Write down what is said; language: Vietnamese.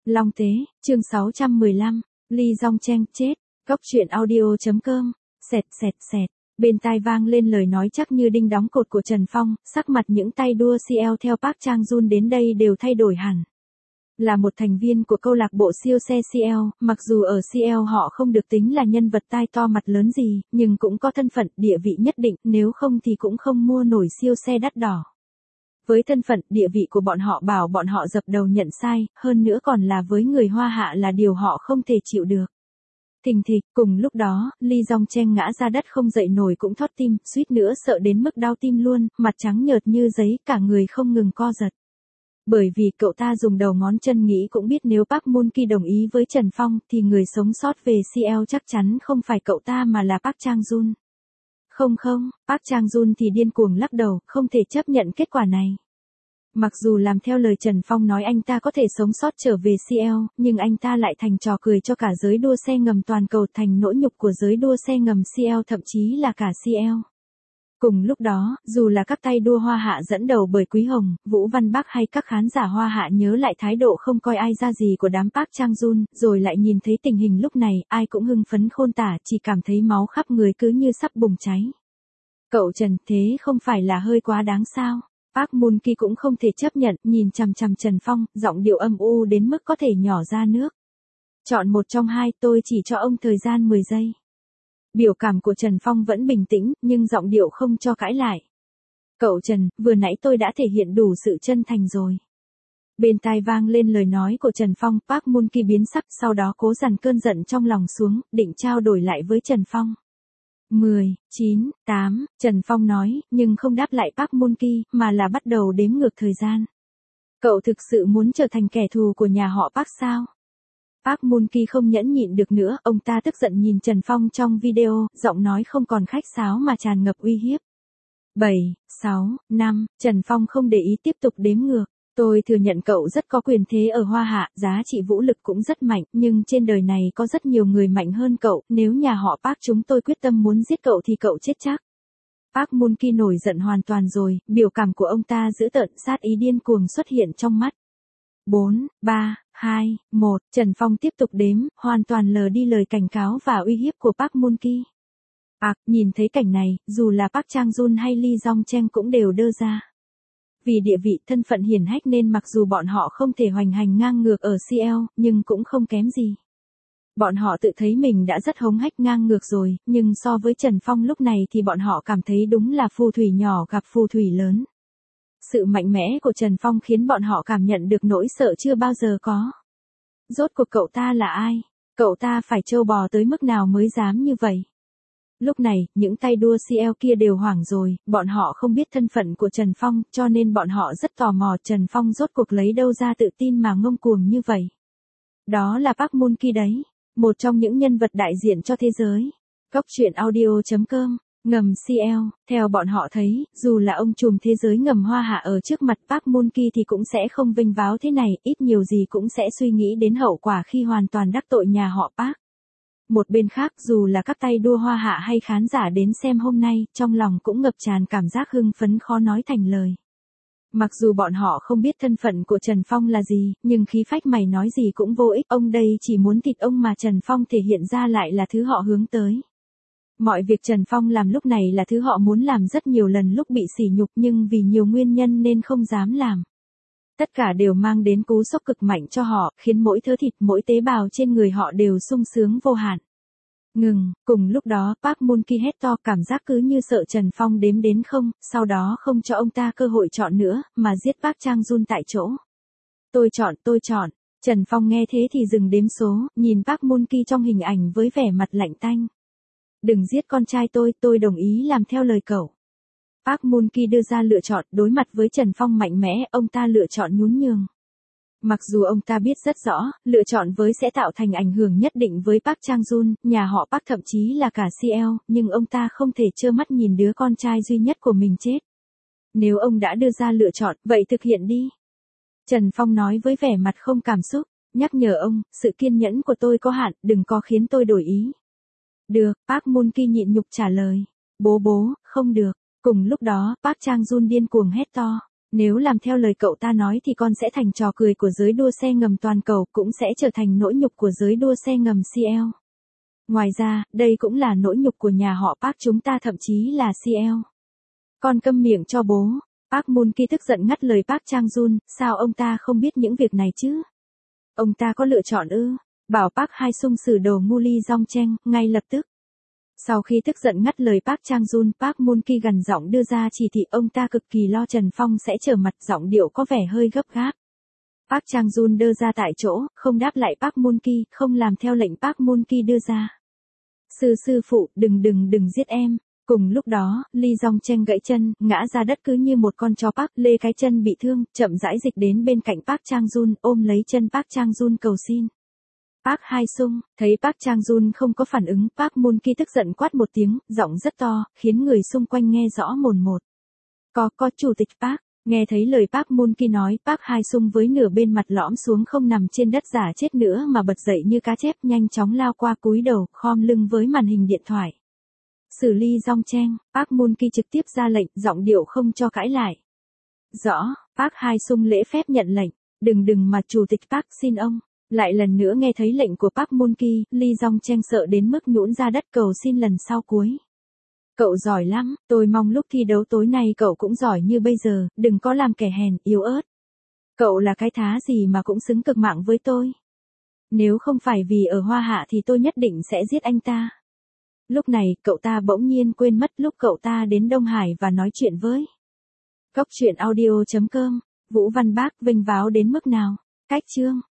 Long Tế, chương 615, Lee Dong Cheng chết, Cốc truyện audio.com, xẹt xẹt xẹt, bên tai vang lên lời nói chắc như đinh đóng cột của Trần Phong, sắc mặt những tay đua CL theo Park Chang-jun đến đây đều thay đổi hẳn. Là một thành viên của câu lạc bộ siêu xe CL, mặc dù ở CL họ không được tính là nhân vật tai to mặt lớn gì, nhưng cũng có thân phận, địa vị nhất định, nếu không thì cũng không mua nổi siêu xe đắt đỏ. Với thân phận, địa vị của bọn họ bảo bọn họ dập đầu nhận sai, hơn nữa còn là với người Hoa Hạ là điều họ không thể chịu được. Thình thịch, cùng lúc đó, Lee Dong Cheng ngã ra đất không dậy nổi cũng thót tim, suýt nữa sợ đến mức đau tim luôn, mặt trắng nhợt như giấy, cả người không ngừng co giật. Bởi vì cậu ta dùng đầu ngón chân nghĩ cũng biết nếu Park Moon Ki đồng ý với Trần Phong thì người sống sót về CL chắc chắn không phải cậu ta mà là Park Chang-jun. Không, Park Chang-jun thì điên cuồng lắc đầu, không thể chấp nhận kết quả này. Mặc dù làm theo lời Trần Phong nói anh ta có thể sống sót trở về CL, nhưng anh ta lại thành trò cười cho cả giới đua xe ngầm toàn cầu, thành nỗi nhục của giới đua xe ngầm CL, thậm chí là cả CL. Cùng lúc đó, dù là các tay đua Hoa Hạ dẫn đầu bởi Quý Hồng, Vũ Văn Bắc hay các khán giả Hoa Hạ nhớ lại thái độ không coi ai ra gì của đám Park Chang-jun, rồi lại nhìn thấy tình hình lúc này, ai cũng hưng phấn khôn tả, chỉ cảm thấy máu khắp người cứ như sắp bùng cháy. Cậu Trần, thế không phải là hơi quá đáng sao? Park Moon Ki cũng không thể chấp nhận, nhìn chằm chằm Trần Phong, giọng điệu âm u đến mức có thể nhỏ ra nước. Chọn một trong hai, tôi chỉ cho ông thời gian 10 giây. Biểu cảm của Trần Phong vẫn bình tĩnh, nhưng giọng điệu không cho cãi lại. Cậu Trần, vừa nãy tôi đã thể hiện đủ sự chân thành rồi. Bên tai vang lên lời nói của Trần Phong, Park Moon Ki biến sắc, sau đó cố dằn cơn giận trong lòng xuống, định trao đổi lại với Trần Phong. 10, 9, 8, Trần Phong nói, nhưng không đáp lại Park Moon Ki, mà là bắt đầu đếm ngược thời gian. Cậu thực sự muốn trở thành kẻ thù của nhà họ Park sao? Park Moon Ki không nhẫn nhịn được nữa, ông ta tức giận nhìn Trần Phong trong video, giọng nói không còn khách sáo mà tràn ngập uy hiếp. 7, 6, 5, Trần Phong không để ý tiếp tục đếm ngược. Tôi thừa nhận cậu rất có quyền thế ở Hoa Hạ, giá trị vũ lực cũng rất mạnh, nhưng trên đời này có rất nhiều người mạnh hơn cậu, nếu nhà họ Park chúng tôi quyết tâm muốn giết cậu thì cậu chết chắc. Park Moon Ki nổi giận hoàn toàn rồi, biểu cảm của ông ta dữ tợn, sát ý điên cuồng xuất hiện trong mắt. 4, 3, 2, 1, Trần Phong tiếp tục đếm, hoàn toàn lờ đi lời cảnh cáo và uy hiếp của Park Moon Ki. Nhìn thấy cảnh này, dù là Park Chang-jun hay Lee Dong Cheng cũng đều đơ ra. Vì địa vị thân phận hiển hách nên mặc dù bọn họ không thể hoành hành ngang ngược ở CL, nhưng cũng không kém gì. Bọn họ tự thấy mình đã rất hống hách ngang ngược rồi, nhưng so với Trần Phong lúc này thì bọn họ cảm thấy đúng là phù thủy nhỏ gặp phù thủy lớn. Sự mạnh mẽ của Trần Phong khiến bọn họ cảm nhận được nỗi sợ chưa bao giờ có. Rốt cuộc cậu ta là ai? Cậu ta phải trâu bò tới mức nào mới dám như vậy? Lúc này, những tay đua CL kia đều hoảng rồi, bọn họ không biết thân phận của Trần Phong, cho nên bọn họ rất tò mò Trần Phong rốt cuộc lấy đâu ra tự tin mà ngông cuồng như vậy. Đó là Park Moon Ki đấy, một trong những nhân vật đại diện cho thế giới. Cốc truyện audio.com, ngầm CL, theo bọn họ thấy, dù là ông trùm thế giới ngầm Hoa Hạ ở trước mặt Park Moon Ki thì cũng sẽ không vinh váo thế này, ít nhiều gì cũng sẽ suy nghĩ đến hậu quả khi hoàn toàn đắc tội nhà họ Park. Một bên khác, dù là các tay đua Hoa Hạ hay khán giả đến xem hôm nay, trong lòng cũng ngập tràn cảm giác hưng phấn khó nói thành lời. Mặc dù bọn họ không biết thân phận của Trần Phong là gì, nhưng khí phách mày nói gì cũng vô ích, ông đây chỉ muốn thịt ông mà Trần Phong thể hiện ra lại là thứ họ hướng tới. Mọi việc Trần Phong làm lúc này là thứ họ muốn làm rất nhiều lần lúc bị sỉ nhục nhưng vì nhiều nguyên nhân nên không dám làm. Tất cả đều mang đến cú sốc cực mạnh cho họ, khiến mỗi thớ thịt, mỗi tế bào trên người họ đều sung sướng vô hạn. Ngừng, cùng lúc đó, Park Moon Ki hét to, cảm giác cứ như sợ Trần Phong đếm đến không, sau đó không cho ông ta cơ hội chọn nữa, mà giết Park Chang-jun tại chỗ. Tôi chọn. Trần Phong nghe thế thì dừng đếm số, nhìn Park Moon Ki trong hình ảnh với vẻ mặt lạnh tanh. Đừng giết con trai tôi đồng ý làm theo lời cậu. Park Moon Ki đưa ra lựa chọn, đối mặt với Trần Phong mạnh mẽ, ông ta lựa chọn nhún nhường. Mặc dù ông ta biết rất rõ, lựa chọn với sẽ tạo thành ảnh hưởng nhất định với Park Chang-jun, nhà họ Park thậm chí là cả CL, nhưng ông ta không thể trơ mắt nhìn đứa con trai duy nhất của mình chết. Nếu ông đã đưa ra lựa chọn, vậy thực hiện đi. Trần Phong nói với vẻ mặt không cảm xúc, nhắc nhở ông, sự kiên nhẫn của tôi có hạn, đừng có khiến tôi đổi ý. Được, Park Moon Ki nhịn nhục trả lời. Bố, không được. Cùng lúc đó, Park Chang-jun điên cuồng hét to. Nếu làm theo lời cậu ta nói thì con sẽ thành trò cười của giới đua xe ngầm toàn cầu, cũng sẽ trở thành nỗi nhục của giới đua xe ngầm CL. Ngoài ra, đây cũng là nỗi nhục của nhà họ Park chúng ta, thậm chí là CL. Con câm miệng cho bố. Park Moon-ki tức giận ngắt lời Park Chang-jun, sao ông ta không biết những việc này chứ? Ông ta có lựa chọn ư? Bảo Park Hae-sung xử đồ ngu Lee Jong-chang, ngay lập tức. Sau khi tức giận ngắt lời Park Chang-jun, Park Moon-ki gằn giọng đưa ra chỉ thị, ông ta cực kỳ lo Trần Phong sẽ trở mặt, giọng điệu có vẻ hơi gấp gáp. Park Chang-jun đưa ra tại chỗ, không đáp lại Park Moon-ki, không làm theo lệnh Park Moon-ki đưa ra. Sư phụ, đừng giết em. Cùng lúc đó, Lee Jong-chang gãy chân, ngã ra đất cứ như một con chó. Park Lê cái chân bị thương, chậm rãi dịch đến bên cạnh Park Chang-jun, ôm lấy chân Park Chang-jun cầu xin. Park Hae-sung, thấy Park Chang-jun không có phản ứng, Park Moon-ki tức giận quát một tiếng, giọng rất to, khiến người xung quanh nghe rõ mồn một. Có chủ tịch Park. Nghe thấy lời Park Moon-ki nói, Park Hae-sung với nửa bên mặt lõm xuống không nằm trên đất giả chết nữa mà bật dậy như cá chép, nhanh chóng lao qua cúi đầu, khom lưng với màn hình điện thoại. Xử Lee Jong-chang, Park Moon-ki trực tiếp ra lệnh, giọng điệu không cho cãi lại. Rõ, Park Hae-sung lễ phép nhận lệnh, đừng mà chủ tịch Park xin ông. Lại lần nữa nghe thấy lệnh của Park Moon-ki, Lee Jong-chang sợ đến mức nhũn ra đất cầu xin lần sau cuối. Cậu giỏi lắm, tôi mong lúc thi đấu tối nay cậu cũng giỏi như bây giờ, đừng có làm kẻ hèn, yếu ớt. Cậu là cái thá gì mà cũng xứng cực mạng với tôi. Nếu không phải vì ở Hoa Hạ thì tôi nhất định sẽ giết anh ta. Lúc này, cậu ta bỗng nhiên quên mất lúc cậu ta đến Đông Hải và nói chuyện với. Cốc truyện audio.com, Vũ Văn Bác vênh váo đến mức nào? Cách chương